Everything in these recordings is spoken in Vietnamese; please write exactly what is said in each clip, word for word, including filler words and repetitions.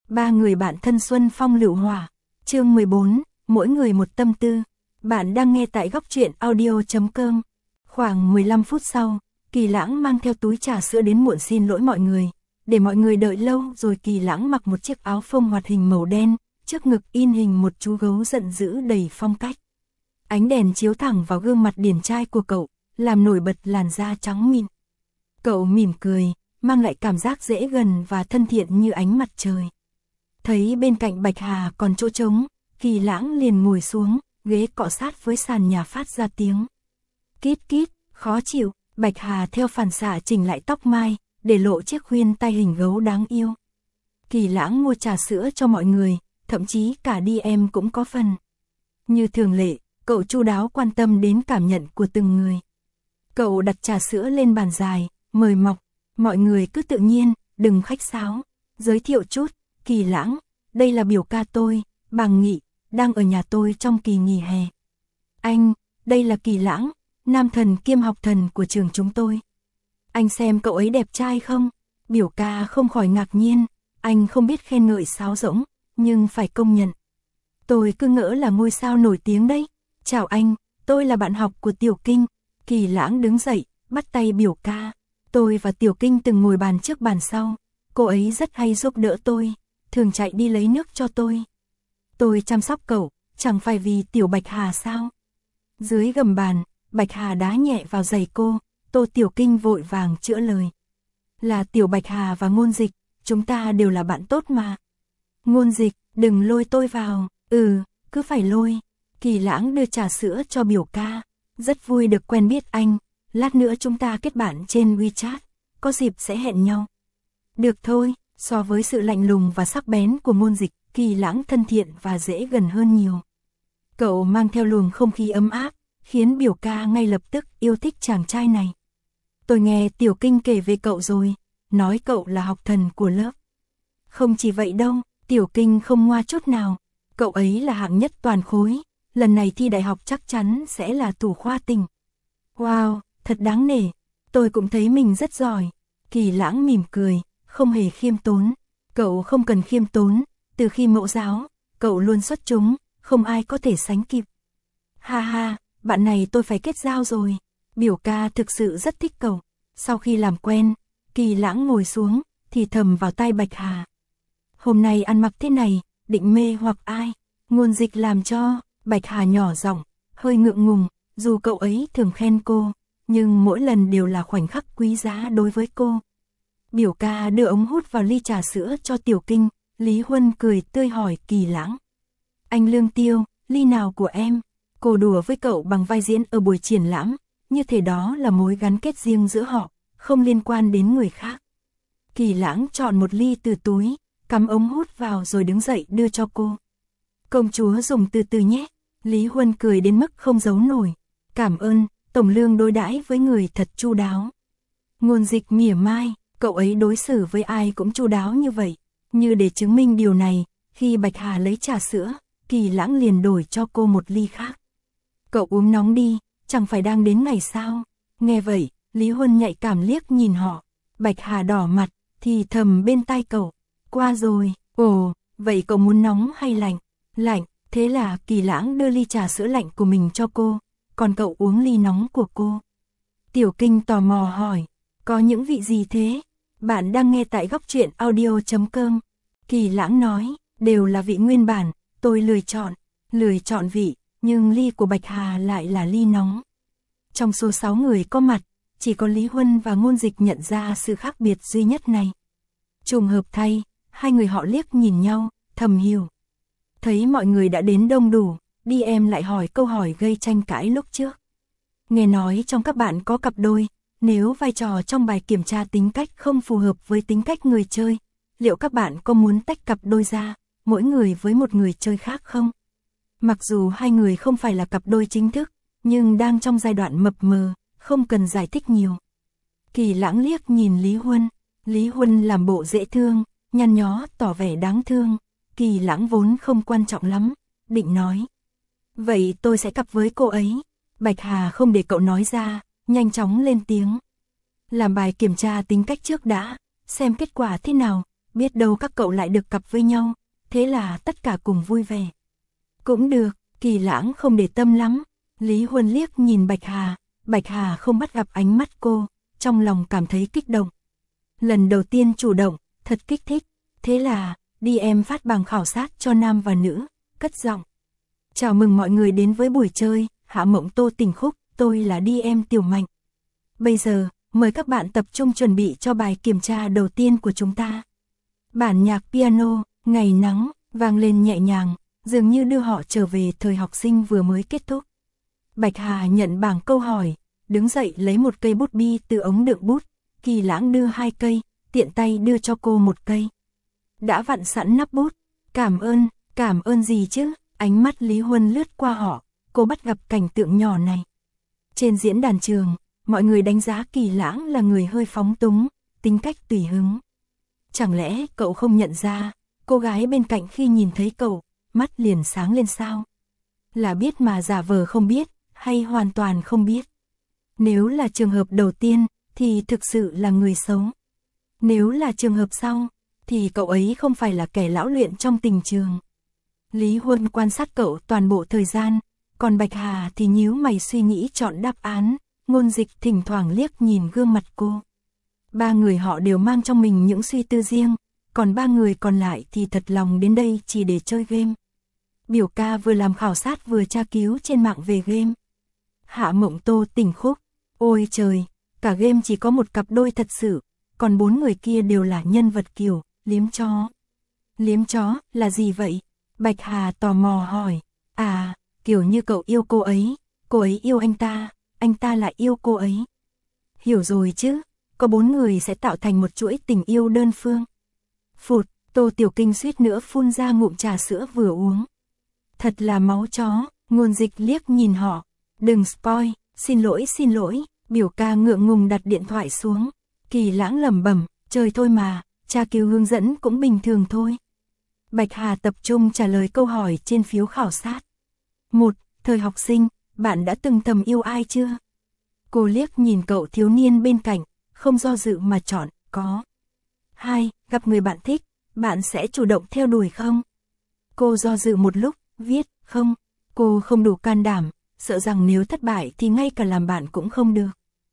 Ba người bạn thân xuân phong lựu hỏa. Chương mười bốn, mỗi người một tâm tư. Bạn đang nghe tại góc truyện audio chấm com. Khoảng mười lăm phút sau, Kỳ Lãng mang theo túi trà sữa đến muộn xin lỗi mọi người. Để mọi người đợi lâu rồi Kỳ Lãng mặc một chiếc áo phông hoạt hình màu đen, trước ngực in hình một chú gấu giận dữ đầy phong cách. Ánh đèn chiếu thẳng vào gương mặt điển trai của cậu, làm nổi bật làn da trắng mịn. Cậu mỉm cười, mang lại cảm giác dễ gần và thân thiện như ánh mặt trời. Thấy bên cạnh Bạch Hà còn chỗ trống, Kỳ Lãng liền ngồi xuống, ghế cọ sát với sàn nhà phát ra tiếng kít kít, khó chịu. Bạch Hà theo phản xạ chỉnh lại tóc mai, để lộ chiếc khuyên tai hình gấu đáng yêu. Kỳ Lãng mua trà sữa cho mọi người, thậm chí cả đi em cũng có phần. Như thường lệ, cậu chu đáo quan tâm đến cảm nhận của từng người. Cậu đặt trà sữa lên bàn dài, mời mọc, mọi người cứ tự nhiên, đừng khách sáo. Giới thiệu chút, Kỳ Lãng, đây là biểu ca tôi, Bàng Nghị, đang ở nhà tôi trong kỳ nghỉ hè. Anh, đây là Kỳ Lãng, nam thần kiêm học thần của trường chúng tôi. Anh xem cậu ấy đẹp trai không? Biểu ca không khỏi ngạc nhiên, anh không biết khen ngợi sáo rỗng, nhưng phải công nhận. Tôi cứ ngỡ là ngôi sao nổi tiếng đấy. Chào anh, tôi là bạn học của Tiểu Kinh. Kỳ Lãng đứng dậy, bắt tay biểu ca. Tôi và Tiểu Kinh từng ngồi bàn trước bàn sau. Cô ấy rất hay giúp đỡ tôi, thường chạy đi lấy nước cho tôi. Tôi chăm sóc cậu, chẳng phải vì Tiểu Bạch Hà sao? Dưới gầm bàn, Bạch Hà đá nhẹ vào giày cô, Tô Tiểu Kinh vội vàng chữa lời. Là Tiểu Bạch Hà và Ngôn Dịch, chúng ta đều là bạn tốt mà. Ngôn Dịch, đừng lôi tôi vào. Ừ, cứ phải lôi. Kỳ Lãng đưa trà sữa cho biểu ca. Rất vui được quen biết anh, lát nữa chúng ta kết bạn trên WeChat, có dịp sẽ hẹn nhau. Được thôi, so với sự lạnh lùng và sắc bén của Ngôn Dịch, Kỳ Lãng thân thiện và dễ gần hơn nhiều. Cậu mang theo luồng không khí ấm áp, khiến biểu ca ngay lập tức yêu thích chàng trai này. Tôi nghe Tiểu Kinh kể về cậu rồi, nói cậu là học thần của lớp. Không chỉ vậy đâu, Tiểu Kinh không ngoa chút nào, cậu ấy là hạng nhất toàn khối, lần này thi đại học chắc chắn sẽ là thủ khoa tỉnh. Wow, thật đáng nể, tôi cũng thấy mình rất giỏi. Kỳ Lãng mỉm cười, không hề khiêm tốn. Cậu không cần khiêm tốn, từ khi mẫu giáo, cậu luôn xuất chúng, không ai có thể sánh kịp. Ha ha, bạn này tôi phải kết giao rồi. Biểu ca thực sự rất thích cậu. Sau khi làm quen, Kỳ Lãng ngồi xuống, thì thầm vào tai Bạch Hà. Hôm nay ăn mặc thế này, định mê hoặc ai? Ngôn Dịch làm cho. Bạch Hà nhỏ giọng, hơi ngượng ngùng, dù cậu ấy thường khen cô, nhưng mỗi lần đều là khoảnh khắc quý giá đối với cô. Biểu ca đưa ống hút vào ly trà sữa cho Tiểu Kinh, Lý Huân cười tươi hỏi Kỳ Lãng. Anh Lương Tiêu, ly nào của em? Cô đùa với cậu bằng vai diễn ở buổi triển lãm, như thế đó là mối gắn kết riêng giữa họ, không liên quan đến người khác. Kỳ Lãng chọn một ly từ túi, cắm ống hút vào rồi đứng dậy đưa cho cô. Công chúa dùng từ từ nhé. Lý Huân cười đến mức không giấu nổi. Cảm ơn, Tổng Lương đối đãi với người thật chu đáo. Ngôn Dịch mỉa mai, cậu ấy đối xử với ai cũng chu đáo như vậy. Như để chứng minh điều này, khi Bạch Hà lấy trà sữa, Kỳ Lãng liền đổi cho cô một ly khác. Cậu uống nóng đi, chẳng phải đang đến ngày sao? Nghe vậy, Lý Huân nhạy cảm liếc nhìn họ. Bạch Hà đỏ mặt, thì thầm bên tai cậu. Qua rồi, ồ, vậy cậu muốn nóng hay lạnh? Lạnh, thế là Kỳ Lãng đưa ly trà sữa lạnh của mình cho cô, còn cậu uống ly nóng của cô. Tiểu Kinh tò mò hỏi, có những vị gì thế? Bạn đang nghe tại góc truyện audio chấm com. Kỳ Lãng nói, đều là vị nguyên bản, tôi lười chọn, lười chọn vị, nhưng ly của Bạch Hà lại là ly nóng. Trong số sáu người có mặt, chỉ có Lý Huân và Ngôn Dịch nhận ra sự khác biệt duy nhất này. Trùng hợp thay, hai người họ liếc nhìn nhau, thầm hiểu. Thấy mọi người đã đến đông đủ, đi em lại hỏi câu hỏi gây tranh cãi lúc trước. Nghe nói trong các bạn có cặp đôi, nếu vai trò trong bài kiểm tra tính cách không phù hợp với tính cách người chơi, liệu các bạn có muốn tách cặp đôi ra, mỗi người với một người chơi khác không? Mặc dù hai người không phải là cặp đôi chính thức, nhưng đang trong giai đoạn mập mờ, không cần giải thích nhiều. Kỳ Lãng liếc nhìn Lý Huân, Lý Huân làm bộ dễ thương, nhăn nhó tỏ vẻ đáng thương. Kỳ Lãng vốn không quan trọng lắm, định nói. Vậy tôi sẽ cặp với cô ấy. Bạch Hà không để cậu nói ra, nhanh chóng lên tiếng. Làm bài kiểm tra tính cách trước đã, xem kết quả thế nào, biết đâu các cậu lại được cặp với nhau, thế là tất cả cùng vui vẻ. Cũng được, Kỳ Lãng không để tâm lắm. Lý Huân liếc nhìn Bạch Hà, Bạch Hà không bắt gặp ánh mắt cô, trong lòng cảm thấy kích động. Lần đầu tiên chủ động, thật kích thích, thế là đi em phát bằng khảo sát cho nam và nữ, cất giọng. Chào mừng mọi người đến với buổi chơi, Hạ Mộng Tô Tình Khúc, tôi là đi em Tiểu Mạnh. Bây giờ, mời các bạn tập trung chuẩn bị cho bài kiểm tra đầu tiên của chúng ta. Bản nhạc piano, Ngày Nắng, vang lên nhẹ nhàng, dường như đưa họ trở về thời học sinh vừa mới kết thúc. Bạch Hà nhận bảng câu hỏi, đứng dậy lấy một cây bút bi từ ống đựng bút, Kỳ Lãng đưa hai cây, tiện tay đưa cho cô một cây. Đã vặn sẵn nắp bút, cảm ơn, cảm ơn gì chứ, ánh mắt Lý Huân lướt qua họ, cô bắt gặp cảnh tượng nhỏ này. Trên diễn đàn trường, mọi người đánh giá Kỳ Lãng là người hơi phóng túng, tính cách tùy hứng. Chẳng lẽ cậu không nhận ra, cô gái bên cạnh khi nhìn thấy cậu, mắt liền sáng lên sao? Là biết mà giả vờ không biết, hay hoàn toàn không biết? Nếu là trường hợp đầu tiên, thì thực sự là người xấu. Nếu là trường hợp sau, thì cậu ấy không phải là kẻ lão luyện trong tình trường. Lý Huân quan sát cậu toàn bộ thời gian, còn Bạch Hà thì nhíu mày suy nghĩ chọn đáp án, Ngôn Dịch thỉnh thoảng liếc nhìn gương mặt cô. Ba người họ đều mang trong mình những suy tư riêng, còn ba người còn lại thì thật lòng đến đây chỉ để chơi game. Biểu ca vừa làm khảo sát vừa tra cứu trên mạng về game. Hạ Mộng Tô Tình Khúc, ôi trời, cả game chỉ có một cặp đôi thật sự, còn bốn người kia đều là nhân vật kiểu liếm chó. Liếm chó là gì vậy? Bạch Hà tò mò hỏi. À, kiểu như cậu yêu cô ấy, cô ấy yêu anh ta, anh ta lại yêu cô ấy. Hiểu rồi chứ, có bốn người sẽ tạo thành một chuỗi tình yêu đơn phương. Phụt, Tô Tiểu Kinh suýt nữa phun ra ngụm trà sữa vừa uống. Thật là máu chó, Ngôn Dịch liếc nhìn họ. Đừng spoil, xin lỗi xin lỗi, biểu ca ngượng ngùng đặt điện thoại xuống. Kỳ Lãng lẩm bẩm, trời thôi mà, tra cứu hướng dẫn cũng bình thường thôi. Bạch Hà tập trung trả lời câu hỏi trên phiếu khảo sát. Một, thời học sinh, bạn đã từng thầm yêu ai chưa? Cô liếc nhìn cậu thiếu niên bên cạnh, không do dự mà chọn, có. Hai, gặp người bạn thích, bạn sẽ chủ động theo đuổi không? Cô do dự một lúc, viết, không. Cô không đủ can đảm, sợ rằng nếu thất bại thì ngay cả làm bạn cũng không được.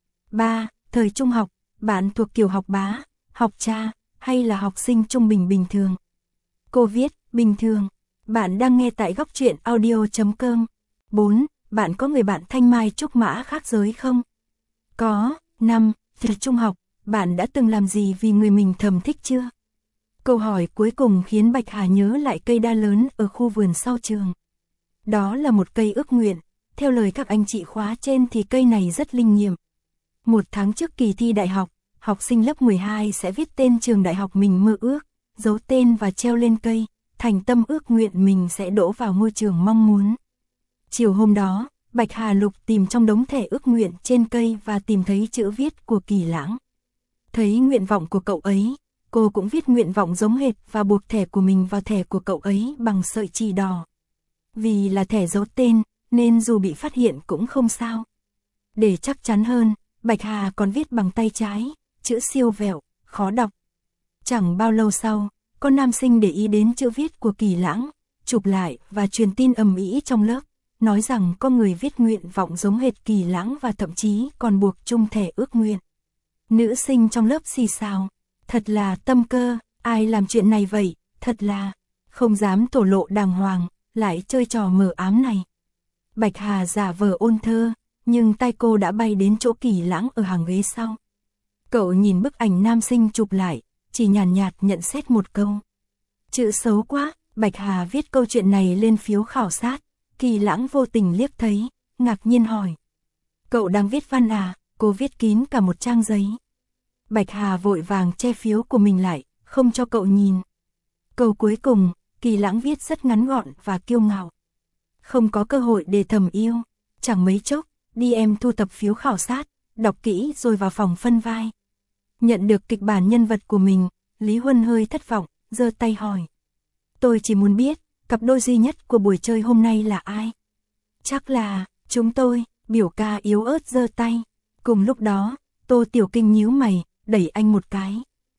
Ba, thời trung học, bạn thuộc kiểu học bá, học cha, hay là học sinh trung bình bình thường? Cô viết, bình thường. Bạn đang nghe tại góc truyện audio chấm com. Bốn, bạn có người bạn thanh mai trúc mã khác giới không? Có. Năm, thời trung học, bạn đã từng làm gì vì người mình thầm thích chưa? Câu hỏi cuối cùng khiến Bạch Hà nhớ lại cây đa lớn ở khu vườn sau trường. Đó là một cây ước nguyện, theo lời các anh chị khóa trên thì cây này rất linh nghiệm. Một tháng trước kỳ thi đại học, học sinh lớp mười hai sẽ viết tên trường đại học mình mơ ước, giấu tên và treo lên cây, thành tâm ước nguyện mình sẽ đỗ vào ngôi trường mong muốn. Chiều hôm đó, Bạch Hà lục tìm trong đống thẻ ước nguyện trên cây và tìm thấy chữ viết của Kỳ Lãng. Thấy nguyện vọng của cậu ấy, cô cũng viết nguyện vọng giống hệt và buộc thẻ của mình vào thẻ của cậu ấy bằng sợi chỉ đỏ. Vì là thẻ giấu tên, nên dù bị phát hiện cũng không sao. Để chắc chắn hơn, Bạch Hà còn viết bằng tay trái, chữ siêu vẹo, khó đọc. Chẳng bao lâu sau, có nam sinh để ý đến chữ viết của Kỳ Lãng, chụp lại và truyền tin ầm ĩ trong lớp, nói rằng có người viết nguyện vọng giống hệt Kỳ Lãng và thậm chí còn buộc chung thẻ ước nguyện. Nữ sinh trong lớp xì xào, thật là tâm cơ, ai làm chuyện này vậy, thật là không dám thổ lộ đàng hoàng, lại chơi trò mờ ám này. Bạch Hà giả vờ ôn thơ, nhưng tay cô đã bay đến chỗ Kỳ Lãng ở hàng ghế sau. Cậu nhìn bức ảnh nam sinh chụp lại, chỉ nhàn nhạt, nhạt nhận xét một câu. Chữ xấu quá, Bạch Hà viết câu chuyện này lên phiếu khảo sát, Kỳ Lãng vô tình liếc thấy, ngạc nhiên hỏi. Cậu đang viết văn à? Cô viết kín cả một trang giấy. Bạch Hà vội vàng che phiếu của mình lại, không cho cậu nhìn. Câu cuối cùng, Kỳ Lãng viết rất ngắn gọn và kiêu ngạo. Không có cơ hội để thầm yêu, chẳng mấy chốc, đi em thu thập phiếu khảo sát, đọc kỹ rồi vào phòng phân vai. Nhận được kịch bản nhân vật của mình, Lý Huân hơi thất vọng, giơ tay hỏi. Tôi chỉ muốn biết, cặp đôi duy nhất của buổi chơi hôm nay là ai? Chắc là, chúng tôi, biểu ca yếu ớt giơ tay. Cùng lúc đó, Tô Tiểu Kinh nhíu mày, đẩy anh một cái.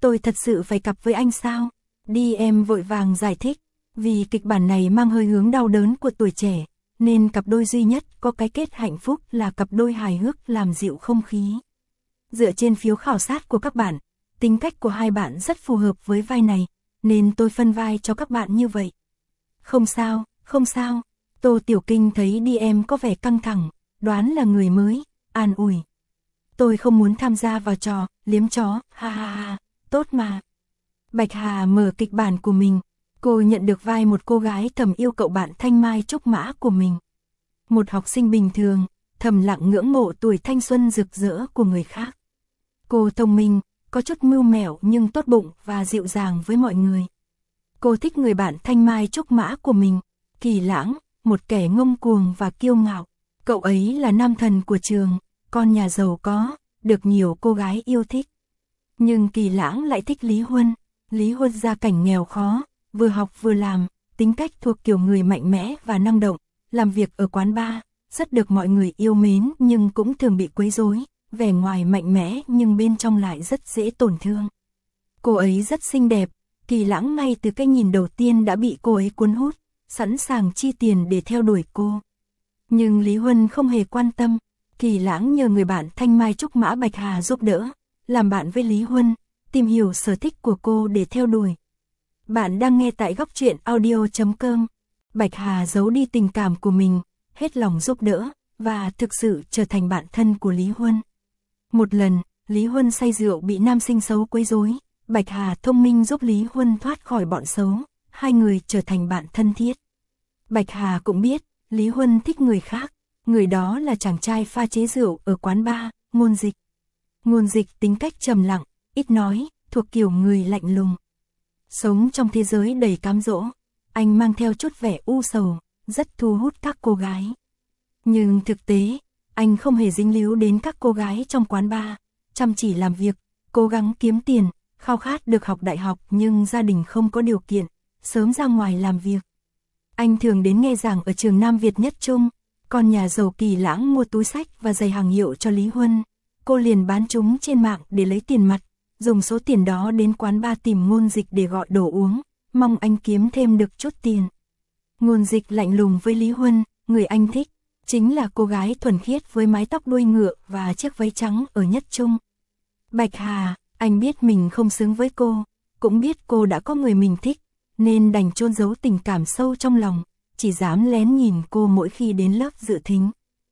tôi thật sự phải cặp với anh sao? Đi em vội vàng giải thích, vì kịch bản này mang hơi hướng đau đớn của tuổi trẻ, nên cặp đôi duy nhất có cái kết hạnh phúc là cặp đôi hài hước làm dịu không khí. Dựa trên phiếu khảo sát của các bạn, tính cách của hai bạn rất phù hợp với vai này, nên tôi phân vai cho các bạn như vậy. Không sao, không sao, Tô Tiểu Kinh thấy đi em có vẻ căng thẳng, đoán là người mới, an ủi. Tôi không muốn tham gia vào trò, liếm chó, ha ha ha, tốt mà. Bạch Hà mở kịch bản của mình, cô nhận được vai một cô gái thầm yêu cậu bạn thanh mai trúc mã của mình. Một học sinh bình thường, thầm lặng ngưỡng mộ tuổi thanh xuân rực rỡ của người khác. Cô thông minh, có chút mưu mẹo nhưng tốt bụng và dịu dàng với mọi người. Cô thích người bạn thanh mai trúc mã của mình, Kỳ Lãng, một kẻ ngông cuồng và kiêu ngạo. Cậu ấy là nam thần của trường, con nhà giàu có, được nhiều cô gái yêu thích. Nhưng Kỳ Lãng lại thích Lý Huân. Lý Huân gia cảnh nghèo khó, vừa học vừa làm, tính cách thuộc kiểu người mạnh mẽ và năng động, làm việc ở quán bar, rất được mọi người yêu mến nhưng cũng thường bị quấy rối, vẻ ngoài mạnh mẽ nhưng bên trong lại rất dễ tổn thương. Cô ấy rất xinh đẹp, Kỳ Lãng ngay từ cái nhìn đầu tiên đã bị cô ấy cuốn hút, sẵn sàng chi tiền để theo đuổi cô. Nhưng Lý Huân không hề quan tâm, Kỳ Lãng nhờ người bạn thanh mai trúc mã Bạch Hà giúp đỡ, làm bạn với Lý Huân, tìm hiểu sở thích của cô để theo đuổi. Bạn đang nghe tại góc truyện audio chấm com. Bạch Hà giấu đi tình cảm của mình, hết lòng giúp đỡ, và thực sự trở thành bạn thân của Lý Huân. Một lần, Lý Huân say rượu bị nam sinh xấu quấy rối, Bạch Hà thông minh giúp Lý Huân thoát khỏi bọn xấu, hai người trở thành bạn thân thiết. Bạch Hà cũng biết, Lý Huân thích người khác, người đó là chàng trai pha chế rượu ở quán bar, Ngôn Dịch. Ngôn Dịch tính cách trầm lặng, ít nói, thuộc kiểu người lạnh lùng. Sống trong thế giới đầy cám dỗ, anh mang theo chút vẻ u sầu, rất thu hút các cô gái. Nhưng thực tế, anh không hề dính líu đến các cô gái trong quán bar, chăm chỉ làm việc, cố gắng kiếm tiền, khao khát được học đại học nhưng gia đình không có điều kiện, sớm ra ngoài làm việc. Anh thường đến nghe giảng ở trường Nam Việt Nhất Trung, còn nhà giàu Kỳ Lãng mua túi xách và giày hàng hiệu cho Lý Huân, cô liền bán chúng trên mạng để lấy tiền mặt, dùng số tiền đó đến quán bar tìm Ngôn Dịch để gọi đồ uống, mong anh kiếm thêm được chút tiền. Ngôn Dịch lạnh lùng với Lý Huân, người anh thích chính là cô gái thuần khiết với mái tóc đuôi ngựa và chiếc váy trắng ở Nhất Trung. Bạch Hà, anh biết mình không xứng với cô, cũng biết cô đã có người mình thích, nên đành chôn giấu tình cảm sâu trong lòng, chỉ dám lén nhìn cô mỗi khi đến lớp dự thính.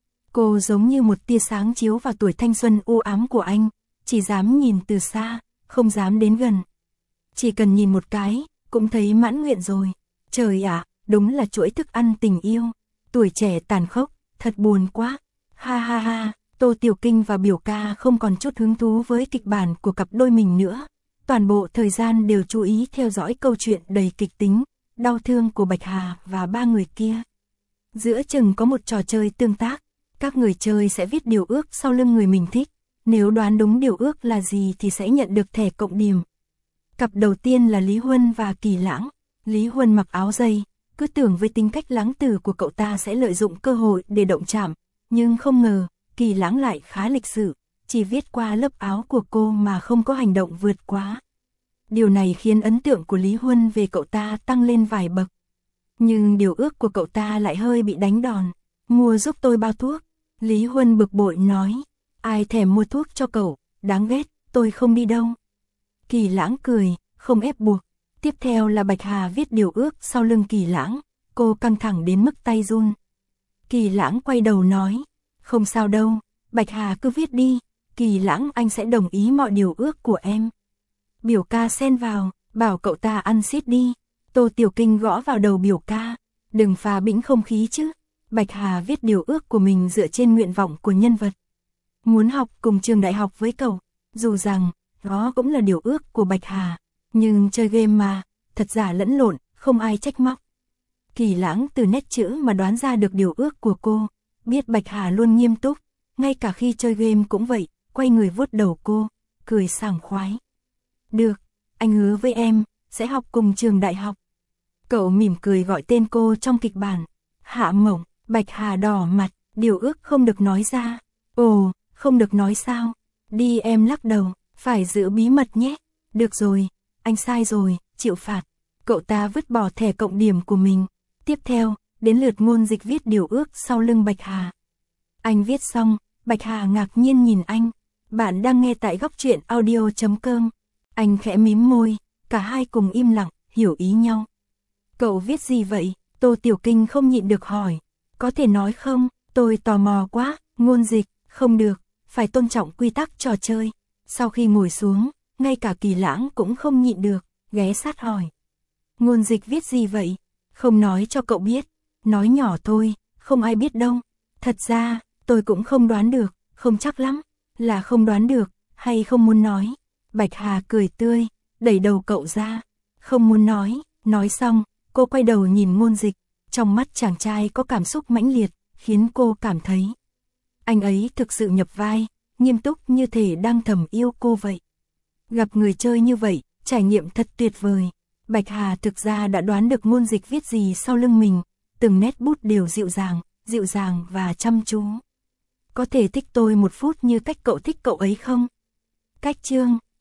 Cô giống như một tia sáng chiếu vào tuổi thanh xuân u ám của anh, chỉ dám nhìn từ xa, không dám đến gần. Chỉ cần nhìn một cái, cũng thấy mãn nguyện rồi. Trời ạ, đúng là chuỗi thức ăn tình yêu. Tuổi trẻ tàn khốc, thật buồn quá. Ha ha ha, Tô Tiểu Kinh và Biểu Ca không còn chút hứng thú với kịch bản của cặp đôi mình nữa. Toàn bộ thời gian đều chú ý theo dõi câu chuyện đầy kịch tính, đau thương của Bạch Hà và ba người kia. Giữa chừng có một trò chơi tương tác, các người chơi sẽ viết điều ước sau lưng người mình thích. Nếu đoán đúng điều ước là gì thì sẽ nhận được thẻ cộng điểm. Cặp đầu tiên là Lý Huân và Kỳ Lãng. Lý Huân mặc áo dây, cứ tưởng với tính cách lãng tử của cậu ta sẽ lợi dụng cơ hội để động chạm, nhưng không ngờ, Kỳ Lãng lại khá lịch sự, chỉ viết qua lớp áo của cô mà không có hành động vượt quá. Điều này khiến ấn tượng của Lý Huân về cậu ta tăng lên vài bậc. Nhưng điều ước của cậu ta lại hơi bị đánh đòn. Mua giúp tôi bao thuốc. Lý Huân bực bội nói. Ai thèm mua thuốc cho cậu, đáng ghét, tôi không đi đâu. Kỳ Lãng cười, không ép buộc. Tiếp theo là Bạch Hà viết điều ước sau lưng Kỳ Lãng, cô căng thẳng đến mức tay run. Kỳ Lãng quay đầu nói, không sao đâu, Bạch Hà cứ viết đi, Kỳ Lãng anh sẽ đồng ý mọi điều ước của em. Biểu Ca xen vào, bảo cậu ta ăn xít đi. Tô Tiểu Kinh gõ vào đầu Biểu Ca, đừng phá bĩnh không khí chứ. Bạch Hà viết điều ước của mình dựa trên nguyện vọng của nhân vật. Muốn học cùng trường đại học với cậu, dù rằng, đó cũng là điều ước của Bạch Hà, nhưng chơi game mà, thật giả lẫn lộn, không ai trách móc. Kỳ Lãng từ nét chữ mà đoán ra được điều ước của cô, biết Bạch Hà luôn nghiêm túc, ngay cả khi chơi game cũng vậy, quay người vuốt đầu cô, cười sảng khoái. Được, anh hứa với em, sẽ học cùng trường đại học. Cậu mỉm cười gọi tên cô trong kịch bản. Hạ Mộng. Bạch Hà đỏ mặt, điều ước không được nói ra. Ồ, không được nói sao? Đi em lắc đầu, phải giữ bí mật nhé. Được rồi, anh sai rồi, chịu phạt. Cậu ta vứt bỏ thẻ cộng điểm của mình. Tiếp theo, đến lượt Ngôn Dịch viết điều ước sau lưng Bạch Hà. Anh viết xong, Bạch Hà ngạc nhiên nhìn anh. Bạn đang nghe tại góc truyện audio chấm com. Anh khẽ mím môi, cả hai cùng im lặng, hiểu ý nhau. Cậu viết gì vậy? Tô Tiểu Kinh không nhịn được hỏi. Có thể nói không? Tôi tò mò quá. Ngôn Dịch, không được, phải tôn trọng quy tắc trò chơi. Sau khi ngồi xuống, ngay cả Kỳ Lãng cũng không nhịn được, ghé sát hỏi. Ngôn Dịch viết gì vậy? Không nói cho cậu biết. Nói nhỏ thôi, không ai biết đâu. Thật ra, tôi cũng không đoán được, không chắc lắm. Là không đoán được, hay không muốn nói? Bạch Hà cười tươi, đẩy đầu cậu ra. Không muốn nói, nói xong, cô quay đầu nhìn Ngôn Dịch. Trong mắt chàng trai có cảm xúc mãnh liệt, khiến cô cảm thấy anh ấy thực sự nhập vai, nghiêm túc như thể đang thầm yêu cô vậy. Gặp người chơi như vậy, trải nghiệm thật tuyệt vời. Bạch Hà thực ra đã đoán được Ngôn Dịch viết gì sau lưng mình, từng nét bút đều dịu dàng, dịu dàng và chăm chú. Có thể thích tôi một phút như cách cậu thích cậu ấy không? Cách chương